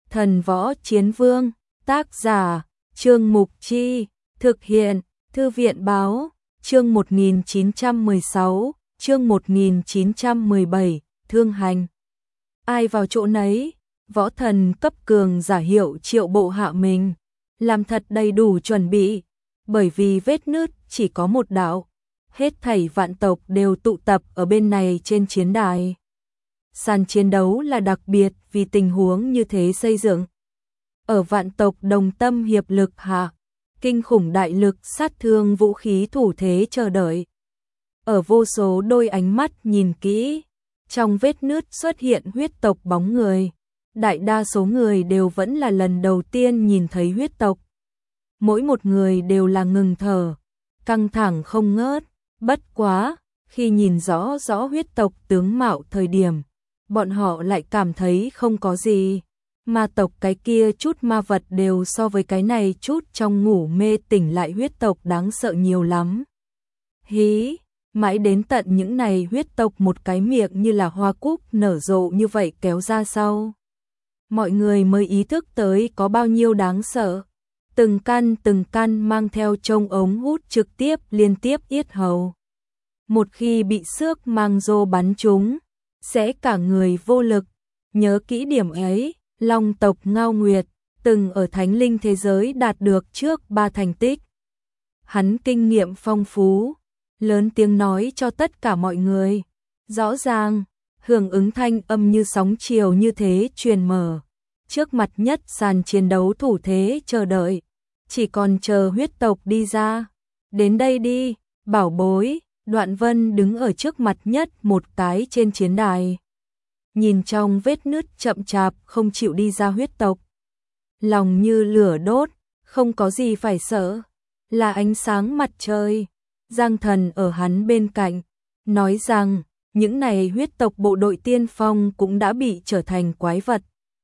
Thần Võ Chiến Vương, tác giả, Trương Mục Chi, thực hiện, Thư viện Báo, chương 1916, chương 1917, thương hành. Ai vào chỗ nấy, võ thần cấp cường giả hiệu triệu bộ hạ mình, làm thật đầy đủ chuẩn bị, bởi vì vết nứt chỉ có một đạo, hết thảy vạn tộc đều tụ tập ở bên này trên chiến đài. Sàn chiến đấu là đặc biệt vì tình huống như thế xây dựng. Ở vạn tộc đồng tâm hiệp lực hạ, kinh khủng đại lực sát thương vũ khí thủ thế chờ đợi. Ở vô số đôi ánh mắt nhìn kỹ, trong vết nứt xuất hiện huyết tộc bóng người. Đại đa số người đều vẫn là lần đầu tiên nhìn thấy huyết tộc. Mỗi một người đều là ngừng thở, căng thẳng không ngớt, bất quá, khi nhìn rõ huyết tộc tướng mạo thời điểm, bọn họ lại cảm thấy không có gì, ma tộc cái kia chút ma vật đều so với cái này chút trong ngủ mê tỉnh lại huyết tộc đáng sợ nhiều lắm. Hí, mãi đến tận những này huyết tộc một cái miệng như là hoa cúc nở rộ như vậy kéo ra sau. Mọi người mới ý thức tới có bao nhiêu đáng sợ. Từng căn mang theo trông ống hút trực tiếp liên tiếp yết hầu. Một khi bị xước mang rô bắn trúng, sẽ cả người vô lực. Nhớ kỹ điểm ấy, Long tộc Ngao Nguyệt từng ở thánh linh thế giới đạt được trước 3 thành tích. Hắn kinh nghiệm phong phú, lớn tiếng nói cho tất cả mọi người. Rõ ràng, hưởng ứng thanh âm như sóng chiều như thế truyền mở. Trước mặt nhất sàn chiến đấu thủ thế chờ đợi, chỉ còn chờ huyết tộc đi ra. Đến đây đi, bảo bối. Đoạn Vân đứng ở trước mặt nhất một cái trên chiến đài. Nhìn trong vết nứt chậm chạp không chịu đi ra huyết tộc. Lòng như lửa đốt, không có gì phải sợ. Là ánh sáng mặt trời. Giang Thần ở hắn bên cạnh, nói rằng những này huyết tộc bộ đội tiên phong cũng đã bị trở thành quái vật.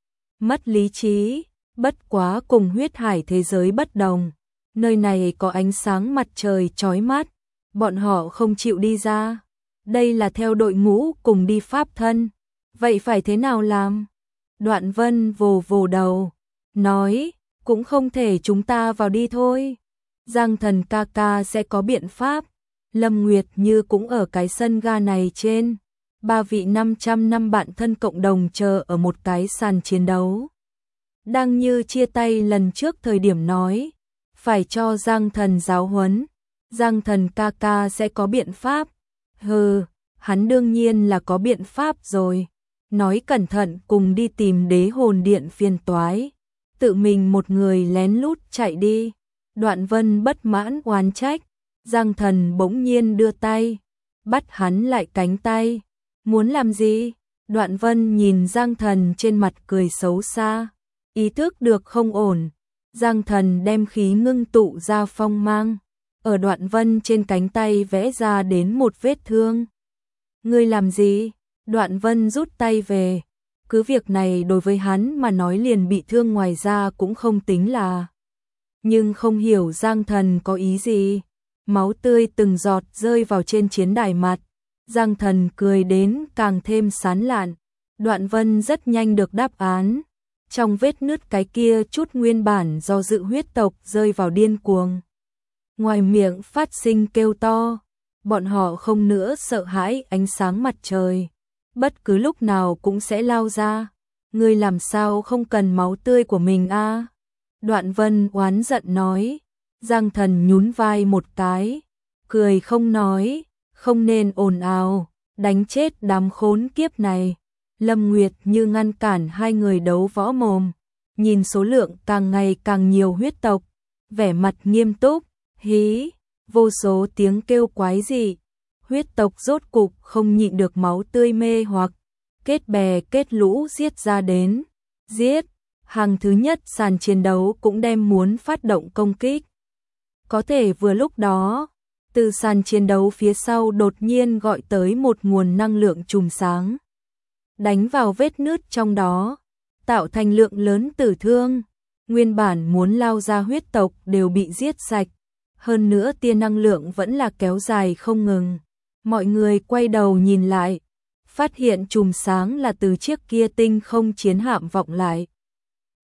Mất lý trí, bất quá cùng huyết hải thế giới bất đồng. Nơi này có ánh sáng mặt trời chói mắt. Bọn họ không chịu đi ra. Đây là theo đội ngũ cùng đi pháp thân. Vậy phải thế nào làm? Đoạn Vân vồ vồ đầu, nói, cũng không thể chúng ta vào đi thôi. Giang Thần ca ca sẽ có biện pháp. Lâm Nguyệt Như cũng ở cái sân ga này trên. 3 vị 500 năm bạn thân cộng đồng chờ ở một cái sàn chiến đấu. Đang như chia tay lần trước thời điểm nói, phải cho Giang Thần giáo huấn. Giang Thần ca ca sẽ có biện pháp. Hừ, hắn đương nhiên là có biện pháp rồi. Nói cẩn thận cùng đi tìm đế hồn điện phiền toái. Tự mình một người lén lút chạy đi. Đoạn Vân bất mãn oán trách. Giang Thần bỗng nhiên đưa tay, bắt hắn lại cánh tay. Muốn làm gì? Đoạn Vân nhìn Giang Thần trên mặt cười xấu xa. Ý thức được không ổn. Giang Thần đem khí ngưng tụ ra phong mang. Ở Đoạn Vân trên cánh tay vẽ ra đến một vết thương. Ngươi làm gì? Đoạn Vân rút tay về. Cứ việc này đối với hắn mà nói liền bị thương ngoài ra cũng không tính là. Nhưng không hiểu Giang Thần có ý gì. Máu tươi từng giọt rơi vào trên chiến đài mặt. Giang Thần cười đến càng thêm sán lạn. Đoạn Vân rất nhanh được đáp án. Trong vết nứt cái kia chút nguyên bản do dự huyết tộc rơi vào điên cuồng. Ngoài miệng phát sinh kêu to, bọn họ không nữa sợ hãi ánh sáng mặt trời, bất cứ lúc nào cũng sẽ lao ra. Ngươi làm sao không cần máu tươi của mình a? Đoạn Vân oán giận nói. Giang Thần nhún vai một cái, cười không nói, không nên ồn ào, đánh chết đám khốn kiếp này. Lâm Nguyệt Như ngăn cản hai người đấu võ mồm, nhìn số lượng càng ngày càng nhiều huyết tộc, vẻ mặt nghiêm túc. Hí, vô số tiếng kêu quái dị, huyết tộc rốt cục không nhịn được máu tươi mê hoặc, kết bè kết lũ giết ra đến, giết, hàng thứ nhất sàn chiến đấu cũng đem muốn phát động công kích. Có thể vừa lúc đó, từ sàn chiến đấu phía sau đột nhiên gọi tới một nguồn năng lượng chùm sáng, đánh vào vết nứt trong đó, tạo thành lượng lớn tử thương, nguyên bản muốn lao ra huyết tộc đều bị giết sạch. Hơn nữa tia năng lượng vẫn là kéo dài không ngừng. Mọi người quay đầu nhìn lại, phát hiện chùm sáng là từ chiếc kia tinh không chiến hạm vọng lại.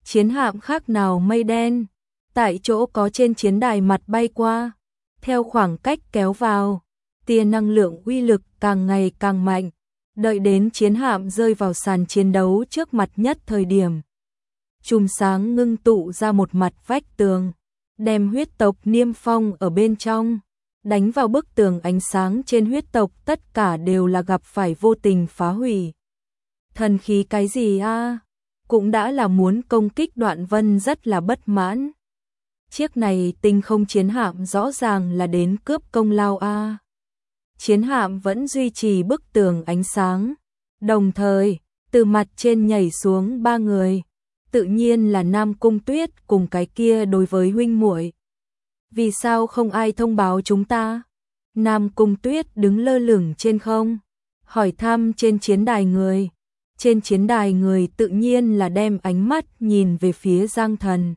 chiến hạm khác nào mây đen, tại chỗ có trên chiến đài mặt bay qua, theo khoảng cách kéo vào, tia năng lượng uy lực càng ngày càng mạnh, đợi đến chiến hạm rơi vào sàn chiến đấu trước mặt nhất thời điểm. Chùm sáng ngưng tụ ra một mặt vách tường, đem huyết tộc Niêm Phong ở bên trong, đánh vào bức tường ánh sáng trên huyết tộc tất cả đều là gặp phải vô tình phá hủy. Thần khí cái gì a? Cũng đã là muốn công kích Đoạn Vân rất là bất mãn. Chiếc này tinh không chiến hạm rõ ràng là đến cướp công lao a. Chiến hạm vẫn duy trì bức tường ánh sáng, đồng thời, từ mặt trên nhảy xuống 3 người, tự nhiên là Nam Cung Tuyết cùng cái kia đối với huynh muội. Vì sao không ai thông báo chúng ta? Nam Cung Tuyết đứng lơ lửng trên không, hỏi thăm trên chiến đài người. Trên chiến đài người tự nhiên là đem ánh mắt nhìn về phía Giang Thần.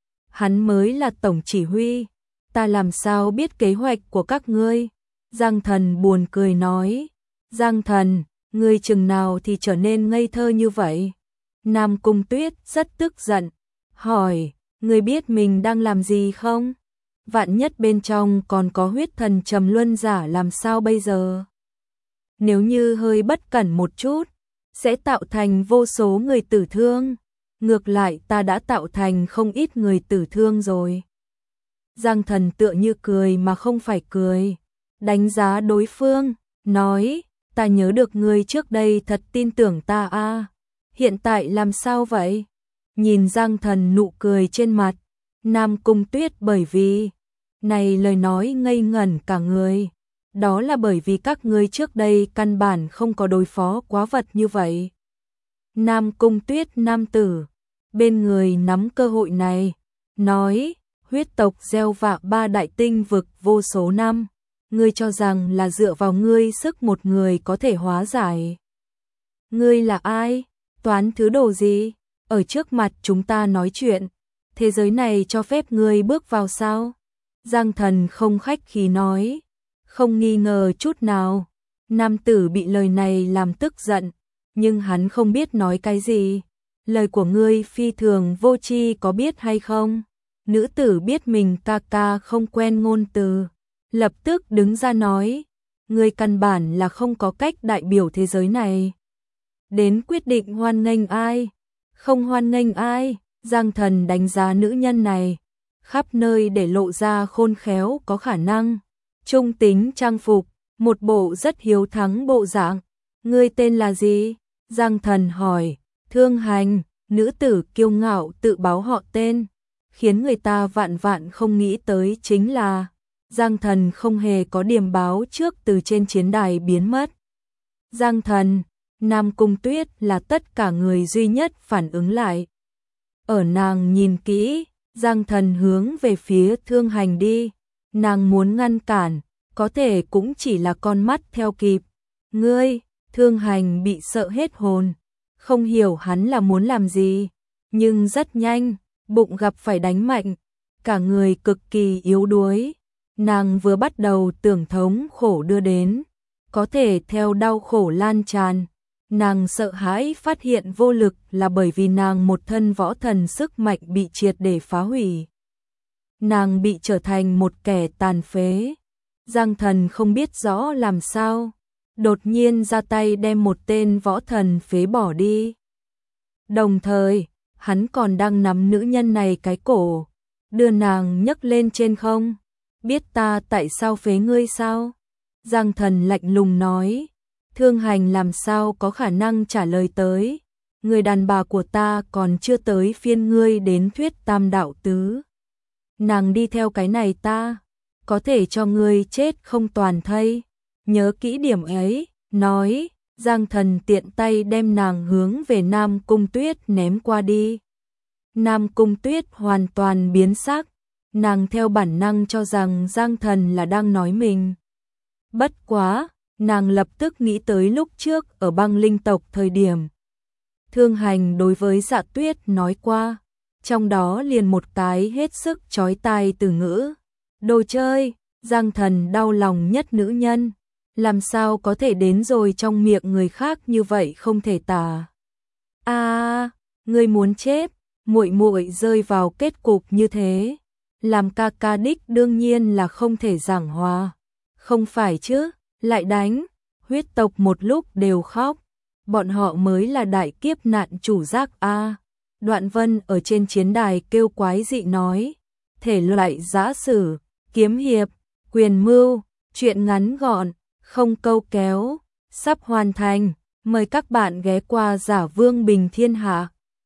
Hắn mới là tổng chỉ huy, ta làm sao biết kế hoạch của các ngươi? Giang Thần buồn cười nói, Giang Thần, ngươi chừng nào thì trở nên ngây thơ như vậy? Nam Cung Tuyết rất tức giận, hỏi, ngươi biết mình đang làm gì không? Vạn nhất bên trong còn có huyết thần trầm luân giả làm sao bây giờ? Nếu như hơi bất cẩn một chút, sẽ tạo thành vô số người tử thương. Ngược lại ta đã tạo thành không ít người tử thương rồi. Giang Thần tựa như cười mà không phải cười, đánh giá đối phương, nói, ta nhớ được ngươi trước đây thật tin tưởng ta a, hiện tại làm sao vậy? Nhìn Giang Thần nụ cười trên mặt, Nam Cung Tuyết bởi vì, này lời nói ngây ngẩn cả người, đó là bởi vì các ngươi trước đây căn bản không có đối phó quá vật như vậy. Nam Cung Tuyết nam tử, bên người nắm cơ hội này, nói, huyết tộc gieo vạ 3 đại tinh vực vô số năm, ngươi cho rằng là dựa vào ngươi sức một người có thể hóa giải. Ngươi là ai? Toán thứ đồ gì? Ở trước mặt chúng ta nói chuyện, thế giới này cho phép ngươi bước vào sao? Giang Thần không khách khí nói, không nghi ngờ chút nào. Nam tử bị lời này làm tức giận, nhưng hắn không biết nói cái gì. Lời của ngươi phi thường vô tri có biết hay không? Nữ tử biết mình ca ca không quen ngôn từ, lập tức đứng ra nói, ngươi căn bản là không có cách đại biểu thế giới này. Đến quyết định hoan nghênh ai, không hoan nghênh ai. Giang Thần đánh giá nữ nhân này, khắp nơi để lộ ra khôn khéo có khả năng, trung tính trang phục, một bộ rất hiếu thắng bộ dạng. Ngươi tên là gì? Giang Thần hỏi. Thương Hành. Nữ tử kiêu ngạo tự báo họ tên, khiến người ta vạn vạn không nghĩ tới chính là Giang Thần không hề có điểm báo trước từ trên chiến đài biến mất. Giang Thần, Nam Cung Tuyết là tất cả người duy nhất phản ứng lại. Ở nàng nhìn kỹ, Giang Thần hướng về phía Thương Hành đi, nàng muốn ngăn cản, có thể cũng chỉ là con mắt theo kịp. Ngươi, Thương Hành bị sợ hết hồn, không hiểu hắn là muốn làm gì, nhưng rất nhanh, bụng gặp phải đánh mạnh, cả người cực kỳ yếu đuối. Nàng vừa bắt đầu tưởng thống khổ đưa đến, có thể theo đau khổ lan tràn. Nàng sợ hãi phát hiện vô lực là bởi vì nàng một thân võ thần sức mạnh bị triệt để phá hủy. Nàng bị trở thành một kẻ tàn phế. Giang Thần không biết rõ làm sao, đột nhiên ra tay đem một tên võ thần phế bỏ đi. Đồng thời, hắn còn đang nắm nữ nhân này cái cổ, đưa nàng nhấc lên trên không. Biết ta tại sao phế ngươi sao? Giang Thần lạnh lùng nói. Thương Hành làm sao có khả năng trả lời tới. Người đàn bà của ta còn chưa tới phiên ngươi đến thuyết tam đạo tứ. Nàng đi theo cái này ta, có thể cho ngươi chết không toàn thây. Nhớ kỹ điểm ấy, nói. Giang Thần tiện tay đem nàng hướng về Nam Cung Tuyết ném qua đi. Nam Cung Tuyết hoàn toàn biến sắc, nàng theo bản năng cho rằng Giang Thần là đang nói mình. Bất quá, nàng lập tức nghĩ tới lúc trước ở băng linh tộc thời điểm. Thương Hành đối với Dạ Tuyết nói qua, trong đó liền một cái hết sức chói tai từ ngữ. Đồ chơi, Giang Thần đau lòng nhất nữ nhân. Làm sao có thể đến rồi trong miệng người khác như vậy không thể tả. À, ngươi muốn chết, muội muội rơi vào kết cục như thế, làm ca ca đích đương nhiên là không thể giảng hòa. Không phải chứ, lại đánh, huyết tộc một lúc đều khóc, bọn họ mới là đại kiếp nạn chủ giác a. Đoạn Vân ở trên chiến đài kêu quái dị nói, thể loại giã sử, kiếm hiệp, quyền mưu, truyện ngắn gọn, không câu kéo, sắp hoàn thành, mời các bạn ghé qua Giả Vương Bình Thiên Hạ.